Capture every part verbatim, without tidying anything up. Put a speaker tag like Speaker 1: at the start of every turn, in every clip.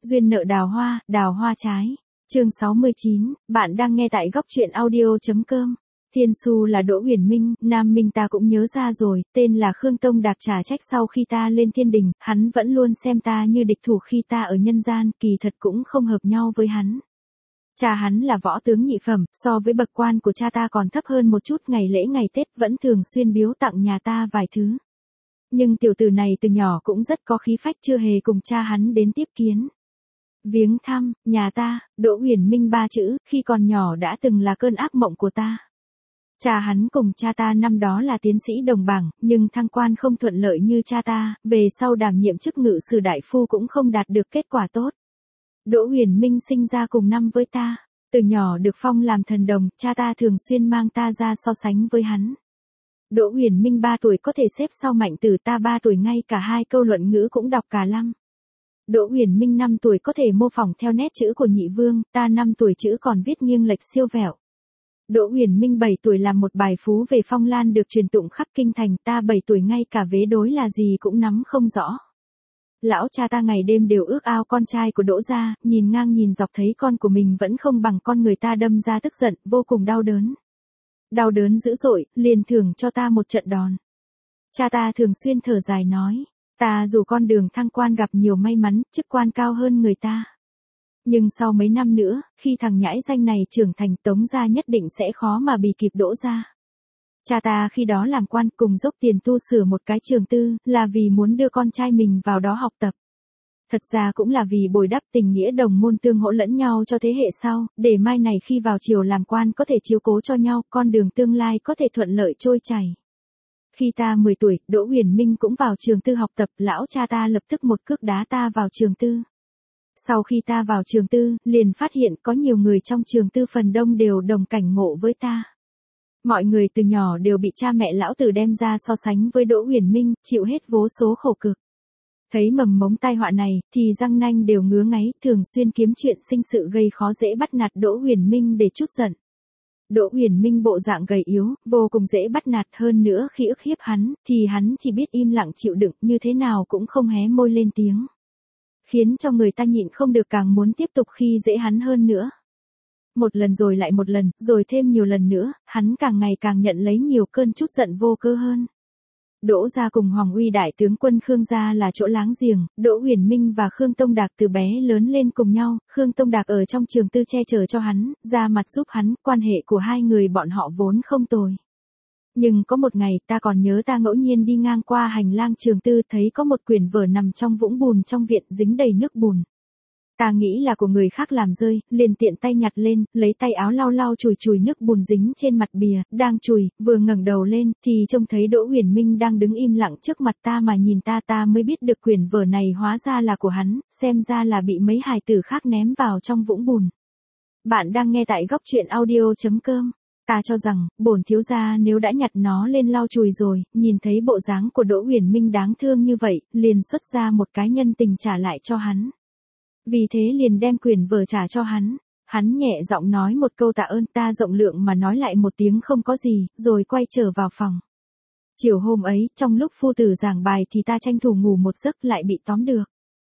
Speaker 1: Duyên nợ đào hoa, đào hoa trái. Chương sáu mươi chín, bạn đang nghe tại góc truyện audio.com. Thiên Su là Đỗ Uyển Minh, Nam Minh ta cũng nhớ ra rồi, tên là Khương Tông Đạc trả trách sau khi ta lên thiên đình, hắn vẫn luôn xem ta như địch thủ khi ta ở nhân gian, kỳ thật cũng không hợp nhau với hắn. Cha hắn là võ tướng nhị phẩm, so với bậc quan của cha ta còn thấp hơn một chút, ngày lễ ngày Tết vẫn thường xuyên biếu tặng nhà ta vài thứ. Nhưng tiểu tử này từ nhỏ cũng rất có khí phách, chưa hề cùng cha hắn đến tiếp kiến. Viếng thăm, nhà ta, Đỗ Uyển Minh ba chữ, khi còn nhỏ đã từng là cơn ác mộng của ta. Cha hắn cùng cha ta năm đó là tiến sĩ đồng bảng, nhưng thăng quan không thuận lợi như cha ta, về sau đảm nhiệm chức ngự sử đại phu cũng không đạt được kết quả tốt. Đỗ Uyển Minh sinh ra cùng năm với ta, từ nhỏ được phong làm thần đồng, cha ta thường xuyên mang ta ra so sánh với hắn. Đỗ Uyển Minh ba tuổi có thể xếp sau Mạnh Tử, ta ba tuổi ngay cả hai câu luận ngữ cũng đọc cả lăm. Đỗ Uyển Minh năm tuổi có thể mô phỏng theo nét chữ của Nhị Vương, ta năm tuổi chữ còn viết nghiêng lệch siêu vẹo. Đỗ Uyển Minh bảy tuổi làm một bài phú về Phong Lan được truyền tụng khắp kinh thành, ta bảy tuổi ngay cả vế đối là gì cũng nắm không rõ. Lão cha ta ngày đêm đều ước ao con trai của Đỗ gia, nhìn ngang nhìn dọc thấy con của mình vẫn không bằng con người ta đâm ra tức giận, vô cùng đau đớn. Đau đớn dữ dội, liền thưởng cho ta một trận đòn. Cha ta thường xuyên thở dài nói, ta dù con đường thăng quan gặp nhiều may mắn, chức quan cao hơn người ta. Nhưng sau mấy năm nữa, khi thằng nhãi danh này trưởng thành, Tống gia nhất định sẽ khó mà bì kịp Đỗ gia. Cha ta khi đó làm quan cùng dốc tiền tu sửa một cái trường tư, là vì muốn đưa con trai mình vào đó học tập. Thật ra cũng là vì bồi đắp tình nghĩa đồng môn tương hỗ lẫn nhau cho thế hệ sau, để mai này khi vào triều làm quan có thể chiếu cố cho nhau, con đường tương lai có thể thuận lợi trôi chảy. Khi ta mười tuổi, Đỗ Uyển Minh cũng vào trường tư học tập, lão cha ta lập tức một cước đá ta vào trường tư. Sau khi ta vào trường tư, liền phát hiện có nhiều người trong trường tư phần đông đều đồng cảnh ngộ với ta. Mọi người từ nhỏ đều bị cha mẹ lão tử đem ra so sánh với Đỗ Uyển Minh, chịu hết vô số khổ cực. Thấy mầm mống tai họa này, thì răng nanh đều ngứa ngáy, thường xuyên kiếm chuyện sinh sự gây khó dễ bắt nạt Đỗ Uyển Minh để trút giận. Đỗ Uyển Minh bộ dạng gầy yếu, vô cùng dễ bắt nạt, hơn nữa khi ức hiếp hắn, thì hắn chỉ biết im lặng chịu đựng, như thế nào cũng không hé môi lên tiếng. Khiến cho người ta nhịn không được càng muốn tiếp tục khi dễ hắn hơn nữa. Một lần rồi lại một lần, rồi thêm nhiều lần nữa, hắn càng ngày càng nhận lấy nhiều cơn trút giận vô cơ hơn. Đỗ gia cùng Hoàng Uy đại tướng quân Khương gia là chỗ láng giềng, Đỗ Uyển Minh và Khương Tông Đạc từ bé lớn lên cùng nhau, Khương Tông Đạc ở trong trường tư che chở cho hắn, ra mặt giúp hắn, quan hệ của hai người bọn họ vốn không tồi. Nhưng có một ngày, ta còn nhớ ta ngẫu nhiên đi ngang qua hành lang trường tư, thấy có một quyển vở nằm trong vũng bùn trong viện, dính đầy nước bùn. Ta nghĩ là của người khác làm rơi, liền tiện tay nhặt lên, lấy tay áo lau lau chùi chùi nước bùn dính trên mặt bìa, đang chùi, vừa ngẩng đầu lên, thì trông thấy Đỗ Uyển Minh đang đứng im lặng trước mặt ta mà nhìn ta, ta mới biết được quyển vở này hóa ra là của hắn, xem ra là bị mấy hài tử khác ném vào trong vũng bùn. Bạn đang nghe tại góc truyện audio.com. Ta cho rằng, bổn thiếu gia nếu đã nhặt nó lên lau chùi rồi, nhìn thấy bộ dáng của Đỗ Uyển Minh đáng thương như vậy, liền xuất ra một cái nhân tình trả lại cho hắn. Vì thế liền đem quyển vở trả cho hắn. Hắn nhẹ giọng nói một câu tạ ơn, ta rộng lượng mà nói lại một tiếng không có gì, rồi quay trở vào phòng. Chiều hôm ấy, trong lúc phu tử giảng bài thì ta tranh thủ ngủ một giấc lại bị tóm được.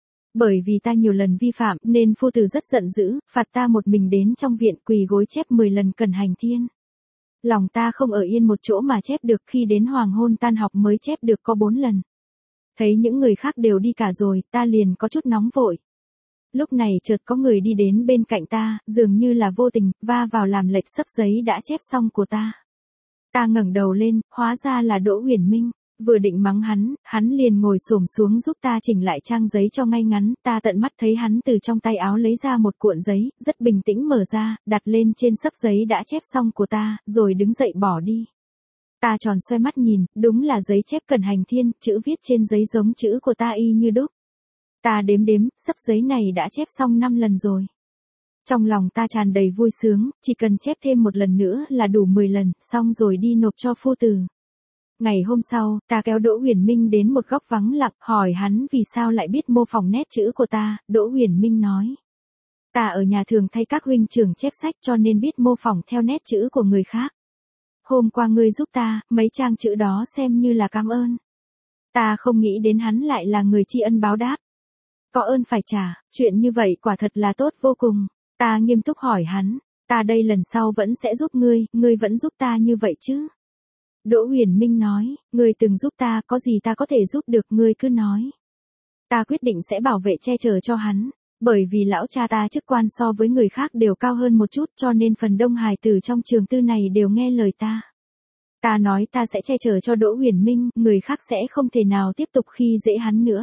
Speaker 1: Bởi vì ta nhiều lần vi phạm nên phu tử rất giận dữ, phạt ta một mình đến trong viện quỳ gối chép mười lần cẩn hành thiên. Lòng ta không ở yên một chỗ mà chép được, khi đến hoàng hôn tan học mới chép được có bốn lần. Thấy những người khác đều đi cả rồi, ta liền có chút nóng vội. Lúc này chợt có người đi đến bên cạnh ta, dường như là vô tình, va vào làm lệch sấp giấy đã chép xong của ta. Ta ngẩng đầu lên, hóa ra là Đỗ Uyển Minh. Vừa định mắng hắn, hắn liền ngồi xổm xuống giúp ta chỉnh lại trang giấy cho ngay ngắn, ta tận mắt thấy hắn từ trong tay áo lấy ra một cuộn giấy, rất bình tĩnh mở ra, đặt lên trên sấp giấy đã chép xong của ta, rồi đứng dậy bỏ đi. Ta tròn xoay mắt nhìn, đúng là giấy chép cẩn hành thiên, chữ viết trên giấy giống chữ của ta y như đúc. Ta đếm đếm, sấp giấy này đã chép xong năm lần rồi. Trong lòng ta tràn đầy vui sướng, chỉ cần chép thêm một lần nữa là đủ mười lần, xong rồi đi nộp cho phu tử. Ngày hôm sau, ta kéo Đỗ Uyển Minh đến một góc vắng lặng, hỏi hắn vì sao lại biết mô phỏng nét chữ của ta. Đỗ Uyển Minh nói, ta ở nhà thường thay các huynh trưởng chép sách cho nên biết mô phỏng theo nét chữ của người khác. Hôm qua ngươi giúp ta, mấy trang chữ đó xem như là cảm ơn. Ta không nghĩ đến hắn lại là người tri ân báo đáp. Có ơn phải trả, chuyện như vậy quả thật là tốt vô cùng. Ta nghiêm túc hỏi hắn, ta đây lần sau vẫn sẽ giúp ngươi, ngươi vẫn giúp ta như vậy chứ? Đỗ Huyền Minh nói, ngươi từng giúp ta, có gì ta có thể giúp được, ngươi cứ nói. Ta quyết định sẽ bảo vệ che chở cho hắn, bởi vì lão cha ta chức quan so với người khác đều cao hơn một chút, cho nên phần đông hài tử trong trường tư này đều nghe lời ta. Ta nói ta sẽ che chở cho Đỗ Huyền Minh, người khác sẽ không thể nào tiếp tục khi dễ hắn nữa.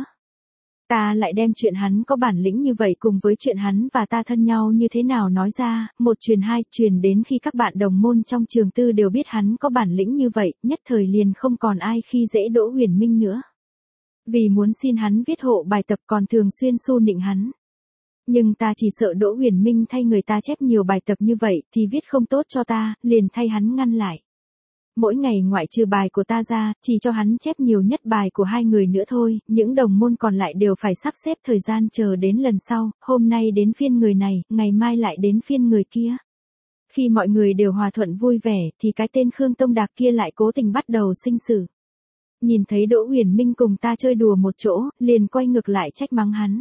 Speaker 1: Ta lại đem chuyện hắn có bản lĩnh như vậy cùng với chuyện hắn và ta thân nhau như thế nào nói ra, một truyền hai, truyền đến khi các bạn đồng môn trong trường tư đều biết hắn có bản lĩnh như vậy, nhất thời liền không còn ai khi dễ Đỗ Huyền Minh nữa. Vì muốn xin hắn viết hộ bài tập còn thường xuyên xu nịnh hắn. Nhưng ta chỉ sợ Đỗ Huyền Minh thay người ta chép nhiều bài tập như vậy thì viết không tốt cho ta, liền thay hắn ngăn lại. Mỗi ngày ngoại trừ bài của ta ra, chỉ cho hắn chép nhiều nhất bài của hai người nữa thôi, những đồng môn còn lại đều phải sắp xếp thời gian chờ đến lần sau, hôm nay đến phiên người này, ngày mai lại đến phiên người kia. Khi mọi người đều hòa thuận vui vẻ, thì cái tên Khương Tông Đạc kia lại cố tình bắt đầu sinh sự. Nhìn thấy Đỗ Huyền Minh cùng ta chơi đùa một chỗ, liền quay ngược lại trách mắng hắn.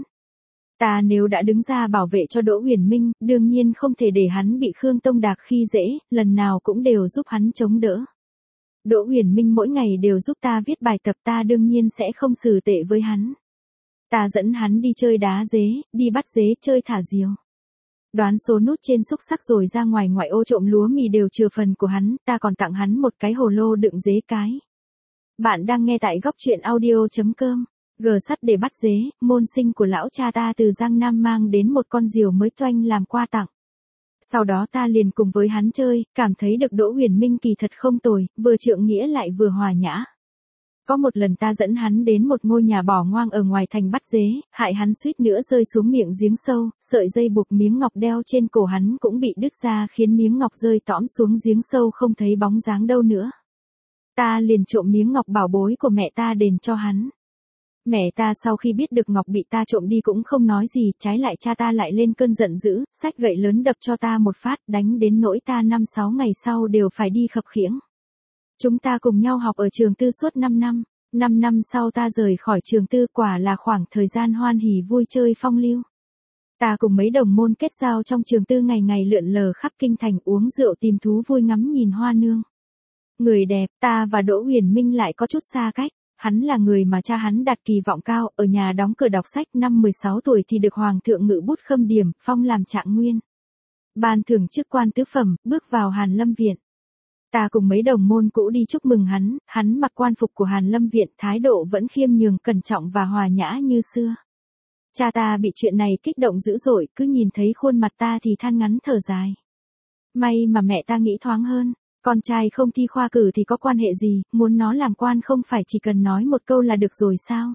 Speaker 1: Ta nếu đã đứng ra bảo vệ cho Đỗ Huyền Minh, đương nhiên không thể để hắn bị Khương Tông Đạc khi dễ, lần nào cũng đều giúp hắn chống đỡ. Đỗ Huyền Minh mỗi ngày đều giúp ta viết bài tập, ta đương nhiên sẽ không xử tệ với hắn. Ta dẫn hắn đi chơi đá dế, đi bắt dế, chơi thả diều. Đoán số nút trên xúc xắc rồi ra ngoài ngoại ô trộm lúa mì đều chừa phần của hắn, ta còn tặng hắn một cái hồ lô đựng dế cái. Bạn đang nghe tại góc truyện audio chấm com. Gờ sắt để bắt dế, môn sinh của lão cha ta từ Giang Nam mang đến một con diều mới toanh làm quà tặng. Sau đó ta liền cùng với hắn chơi, cảm thấy được Đỗ Huyền Minh kỳ thật không tồi, vừa trượng nghĩa lại vừa hòa nhã. Có một lần ta dẫn hắn đến một ngôi nhà bỏ ngoang ở ngoài thành bắt dế, hại hắn suýt nữa rơi xuống miệng giếng sâu, sợi dây buộc miếng ngọc đeo trên cổ hắn cũng bị đứt ra khiến miếng ngọc rơi tõm xuống giếng sâu không thấy bóng dáng đâu nữa. Ta liền trộm miếng ngọc bảo bối của mẹ ta đền cho hắn. Mẹ ta sau khi biết được ngọc bị ta trộm đi cũng không nói gì, trái lại cha ta lại lên cơn giận dữ, xách gậy lớn đập cho ta một phát, đánh đến nỗi ta năm sáu ngày sau đều phải đi khập khiễng. Chúng ta cùng nhau học ở trường tư suốt năm năm, năm năm sau ta rời khỏi trường tư, quả là khoảng thời gian hoan hỉ vui chơi phong lưu. Ta cùng mấy đồng môn kết giao trong trường tư, ngày ngày lượn lờ khắp kinh thành, uống rượu tìm thú vui, ngắm nhìn hoa nương. Người đẹp, ta và Đỗ Huyền Minh lại có chút xa cách. Hắn là người mà cha hắn đặt kỳ vọng cao, ở nhà đóng cửa đọc sách, năm mười sáu tuổi thì được hoàng thượng ngự bút khâm điểm, phong làm trạng nguyên. Ban thưởng chức quan tứ phẩm, bước vào Hàn Lâm Viện. Ta cùng mấy đồng môn cũ đi chúc mừng hắn, hắn mặc quan phục của Hàn Lâm Viện, thái độ vẫn khiêm nhường, cẩn trọng và hòa nhã như xưa. Cha ta bị chuyện này kích động dữ dội, cứ nhìn thấy khuôn mặt ta thì than ngắn thở dài. May mà mẹ ta nghĩ thoáng hơn. Con trai không thi khoa cử thì có quan hệ gì, muốn nó làm quan không phải chỉ cần nói một câu là được rồi sao?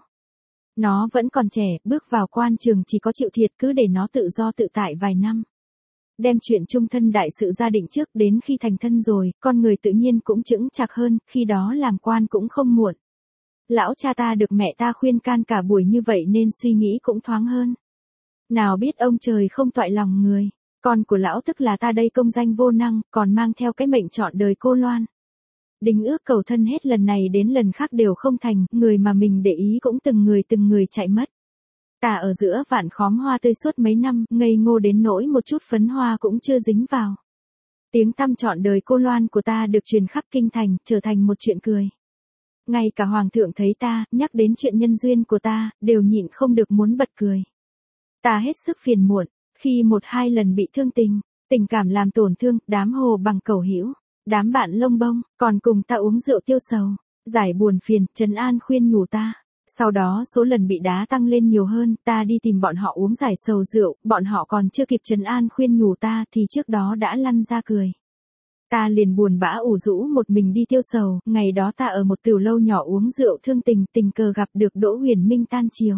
Speaker 1: Nó vẫn còn trẻ, bước vào quan trường chỉ có chịu thiệt, cứ để nó tự do tự tại vài năm. Đem chuyện chung thân đại sự gia định trước, đến khi thành thân rồi, con người tự nhiên cũng chững chạc hơn, khi đó làm quan cũng không muộn. Lão cha ta được mẹ ta khuyên can cả buổi như vậy nên suy nghĩ cũng thoáng hơn. Nào biết ông trời không toại lòng người. Con của lão tức là ta đây công danh vô năng, còn mang theo cái mệnh trọn đời cô Loan. Đính ước cầu thân hết lần này đến lần khác đều không thành, người mà mình để ý cũng từng người từng người chạy mất. Ta ở giữa vạn khóm hoa tươi suốt mấy năm, ngây ngô đến nỗi một chút phấn hoa cũng chưa dính vào. Tiếng tăm trọn đời cô Loan của ta được truyền khắp kinh thành, trở thành một chuyện cười. Ngay cả hoàng thượng thấy ta, nhắc đến chuyện nhân duyên của ta, đều nhịn không được muốn bật cười. Ta hết sức phiền muộn. Khi một hai lần bị thương tình, tình cảm làm tổn thương, đám hồ bằng cầu hữu, đám bạn lông bông, còn cùng ta uống rượu tiêu sầu, giải buồn phiền, trấn an khuyên nhủ ta. Sau đó số lần bị đá tăng lên nhiều hơn, ta đi tìm bọn họ uống giải sầu rượu, bọn họ còn chưa kịp trấn an khuyên nhủ ta thì trước đó đã lăn ra cười. Ta liền buồn bã ủ rũ một mình đi tiêu sầu, ngày đó ta ở một tiểu lâu nhỏ uống rượu thương tình, tình cờ gặp được Đỗ Huyền Minh tan chiều.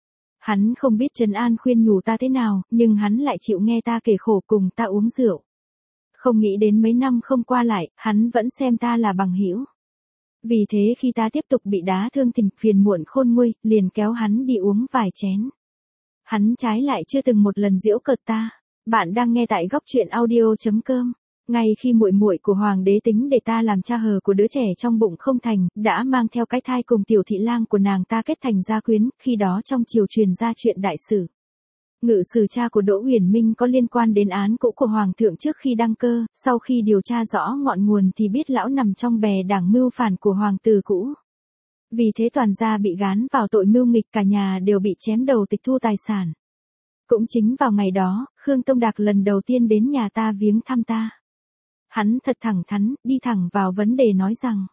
Speaker 1: Hắn không biết trấn an khuyên nhủ ta thế nào, nhưng hắn lại chịu nghe ta kể khổ cùng ta uống rượu. Không nghĩ đến mấy năm không qua lại, hắn vẫn xem ta là bằng hữu. Vì thế khi ta tiếp tục bị đá thương tình, phiền muộn khôn nguôi, liền kéo hắn đi uống vài chén. Hắn trái lại chưa từng một lần giễu cợt ta. Bạn đang nghe tại góc truyện audio chấm com. Ngay khi muội muội của hoàng đế tính để ta làm cha hờ của đứa trẻ trong bụng không thành, đã mang theo cái thai cùng tiểu thị lang của nàng ta kết thành gia quyến, khi đó trong triều truyền ra chuyện đại sử. Ngự sử cha của Đỗ Uyển Minh có liên quan đến án cũ của hoàng thượng trước khi đăng cơ, sau khi điều tra rõ ngọn nguồn thì biết lão nằm trong bè đảng mưu phản của hoàng tử cũ. Vì thế toàn gia bị gán vào tội mưu nghịch, cả nhà đều bị chém đầu tịch thu tài sản. Cũng chính vào ngày đó, Khương Tông Đạc lần đầu tiên đến nhà ta viếng thăm ta. Hắn thật thẳng thắn, đi thẳng vào vấn đề nói rằng: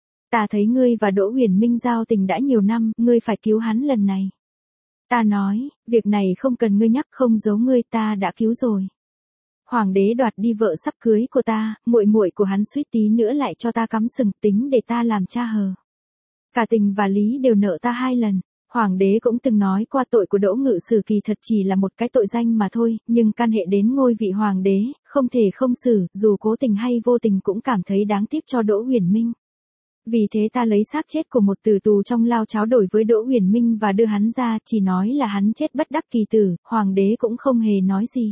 Speaker 1: ta thấy ngươi và Đỗ Uyển Minh giao tình đã nhiều năm, ngươi phải cứu hắn lần này. Ta nói, việc này không cần ngươi nhắc, không giấu ngươi, ta đã cứu rồi. Hoàng đế đoạt đi vợ sắp cưới của ta, muội muội của hắn suýt tí nữa lại cho ta cắm sừng, tính để ta làm cha hờ. Cả tình và lý đều nợ ta hai lần. Hoàng đế cũng từng nói qua tội của Đỗ Ngự Sử kỳ thật chỉ là một cái tội danh mà thôi, nhưng can hệ đến ngôi vị hoàng đế, không thể không xử, dù cố tình hay vô tình cũng cảm thấy đáng tiếc cho Đỗ Uyển Minh. Vì thế ta lấy xác chết của một tử tù trong lao cháo đổi với Đỗ Uyển Minh và đưa hắn ra, chỉ nói là hắn chết bất đắc kỳ tử, hoàng đế cũng không hề nói gì.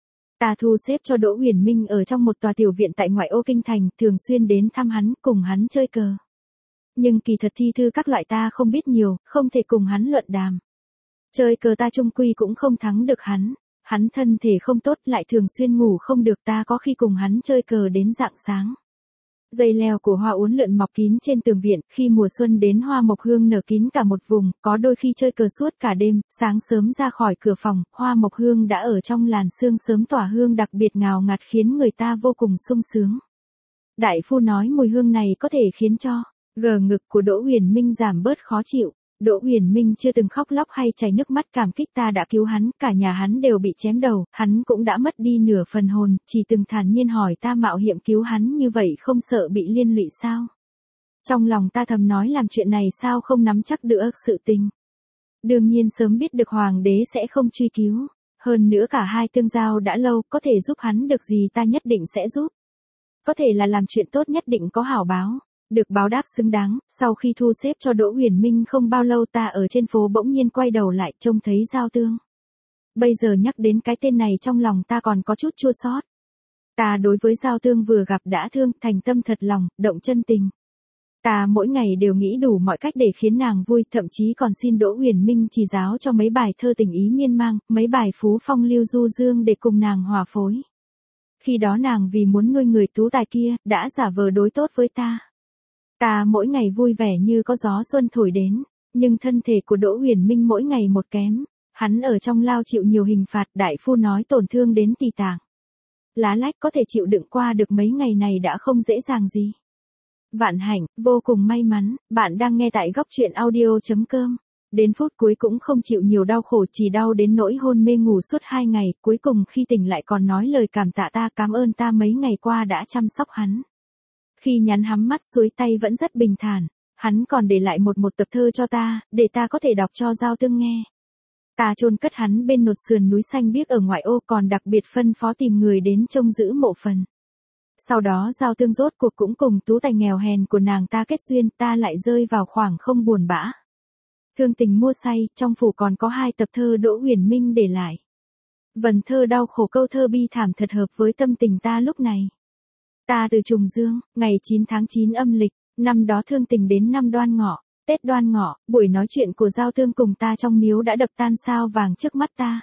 Speaker 1: Ta thu xếp cho Đỗ Uyển Minh ở trong một tòa tiểu viện tại ngoại ô kinh thành, thường xuyên đến thăm hắn, cùng hắn chơi cờ. Nhưng kỳ thật thi thư các loại ta không biết nhiều, không thể cùng hắn luận đàm. Chơi cờ ta chung quy cũng không thắng được hắn. Hắn thân thể không tốt, lại thường xuyên ngủ không được, ta có khi cùng hắn chơi cờ đến rạng sáng. Dây leo của hoa uốn lượn mọc kín trên tường viện, khi mùa xuân đến hoa mộc hương nở kín cả một vùng, có đôi khi chơi cờ suốt cả đêm, sáng sớm ra khỏi cửa phòng, hoa mộc hương đã ở trong làn sương sớm tỏa hương đặc biệt ngào ngạt khiến người ta vô cùng sung sướng. Đại phu nói mùi hương này có thể khiến cho gờ ngực của Đỗ Uyển Minh giảm bớt khó chịu. Đỗ Uyển Minh chưa từng khóc lóc hay chảy nước mắt cảm kích ta đã cứu hắn, cả nhà hắn đều bị chém đầu, hắn cũng đã mất đi nửa phần hồn, chỉ từng thản nhiên hỏi ta mạo hiểm cứu hắn như vậy không sợ bị liên lụy sao? Trong lòng ta thầm nói làm chuyện này sao không nắm chắc được sự tình. Đương nhiên sớm biết được hoàng đế sẽ không truy cứu, hơn nữa cả hai tương giao đã lâu, có thể giúp hắn được gì ta nhất định sẽ giúp. Có thể là làm chuyện tốt nhất định có hảo báo. Được báo đáp xứng đáng, sau khi thu xếp cho Đỗ Uyển Minh không bao lâu ta ở trên phố bỗng nhiên quay đầu lại trông thấy Giao Tương. Bây giờ nhắc đến cái tên này trong lòng ta còn có chút chua xót. Ta đối với Giao Tương vừa gặp đã thương, thành tâm thật lòng, động chân tình. Ta mỗi ngày đều nghĩ đủ mọi cách để khiến nàng vui, thậm chí còn xin Đỗ Uyển Minh chỉ giáo cho mấy bài thơ tình ý miên man, mấy bài phú phong lưu du dương để cùng nàng hòa phối. Khi đó nàng vì muốn nuôi người tú tài kia, đã giả vờ đối tốt với ta. Ta mỗi ngày vui vẻ như có gió xuân thổi đến, nhưng thân thể của Đỗ Uyển Minh mỗi ngày một kém, hắn ở trong lao chịu nhiều hình phạt, đại phu nói tổn thương đến tỳ tạng. Lá lách có thể chịu đựng qua được mấy ngày này đã không dễ dàng gì. Vạn hạnh, vô cùng may mắn, bạn đang nghe tại góc truyện audio chấm com. Đến phút cuối cũng không chịu nhiều đau khổ, chỉ đau đến nỗi hôn mê ngủ suốt hai ngày, cuối cùng khi tỉnh lại còn nói lời cảm tạ ta, cảm ơn ta mấy ngày qua đã chăm sóc hắn. Khi nhắn hắm mắt xuôi tay vẫn rất bình thản, hắn còn để lại một một tập thơ cho ta, để ta có thể đọc cho Giao Tương nghe. Ta chôn cất hắn bên một sườn núi xanh biếc ở ngoại ô, còn đặc biệt phân phó tìm người đến trông giữ mộ phần. Sau đó Giao Tương rốt cuộc cũng cùng tú tài nghèo hèn của nàng ta kết duyên, ta lại rơi vào khoảng không buồn bã. Thương tình mua say, trong phủ còn có hai tập thơ Đỗ Uyển Minh để lại. Vần thơ đau khổ, câu thơ bi thảm thật hợp với tâm tình ta lúc này. Ta từ Trùng Dương, ngày chín tháng chín âm lịch, năm đó thương tình đến năm Đoan Ngọ, Tết Đoan Ngọ, buổi nói chuyện của Giao Tương cùng ta trong miếu đã đập tan sao vàng trước mắt ta.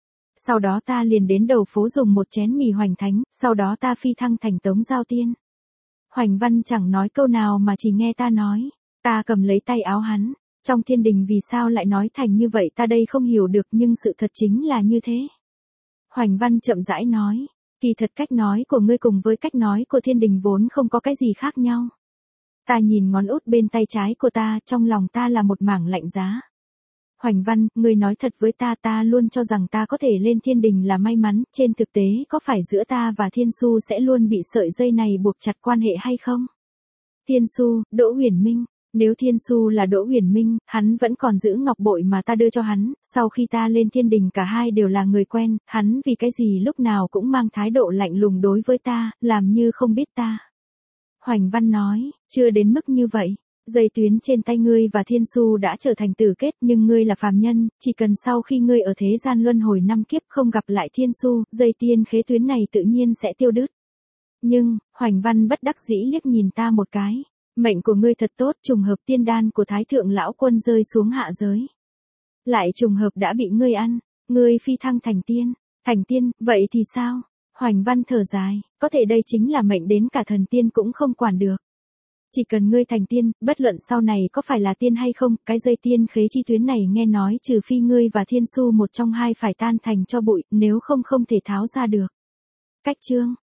Speaker 1: Sau đó ta liền đến đầu phố dùng một chén mì hoành thánh, sau đó ta phi thăng thành Tống Giao Tiên. Hoành Văn chẳng nói câu nào mà chỉ nghe ta nói, ta cầm lấy tay áo hắn, trong thiên đình vì sao lại nói thành như vậy ta đây không hiểu được, nhưng sự thật chính là như thế. Hoành Văn chậm rãi nói. Kỳ thật cách nói của ngươi cùng với cách nói của thiên đình vốn không có cái gì khác nhau. Ta nhìn ngón út bên tay trái của ta, trong lòng ta là một mảng lạnh giá. Hoành Văn, ngươi nói thật với ta, ta luôn cho rằng ta có thể lên thiên đình là may mắn, trên thực tế có phải giữa ta và Thiên Su sẽ luôn bị sợi dây này buộc chặt quan hệ hay không? Thiên Su, Đỗ Uyển Minh. Nếu Thiên Su là Đỗ Uyển Minh, hắn vẫn còn giữ ngọc bội mà ta đưa cho hắn, sau khi ta lên thiên đình cả hai đều là người quen, hắn vì cái gì lúc nào cũng mang thái độ lạnh lùng đối với ta, làm như không biết ta. Hoành Văn nói, chưa đến mức như vậy, dây tuyến trên tay ngươi và Thiên Su đã trở thành tử kết, nhưng ngươi là phàm nhân, chỉ cần sau khi ngươi ở thế gian luân hồi năm kiếp không gặp lại Thiên Su, dây tiên khế tuyến này tự nhiên sẽ tiêu đứt. Nhưng, Hoành Văn bất đắc dĩ liếc nhìn ta một cái. Mệnh của ngươi thật tốt, trùng hợp tiên đan của Thái Thượng Lão Quân rơi xuống hạ giới. Lại trùng hợp đã bị ngươi ăn, ngươi phi thăng thành tiên. Thành tiên, vậy thì sao? Hoành Văn thở dài, có thể đây chính là mệnh đến cả thần tiên cũng không quản được. Chỉ cần ngươi thành tiên, bất luận sau này có phải là tiên hay không, cái dây tiên khế chi tuyến này nghe nói trừ phi ngươi và Thiên Su một trong hai phải tan thành cho bụi, nếu không không thể tháo ra được. Cách chương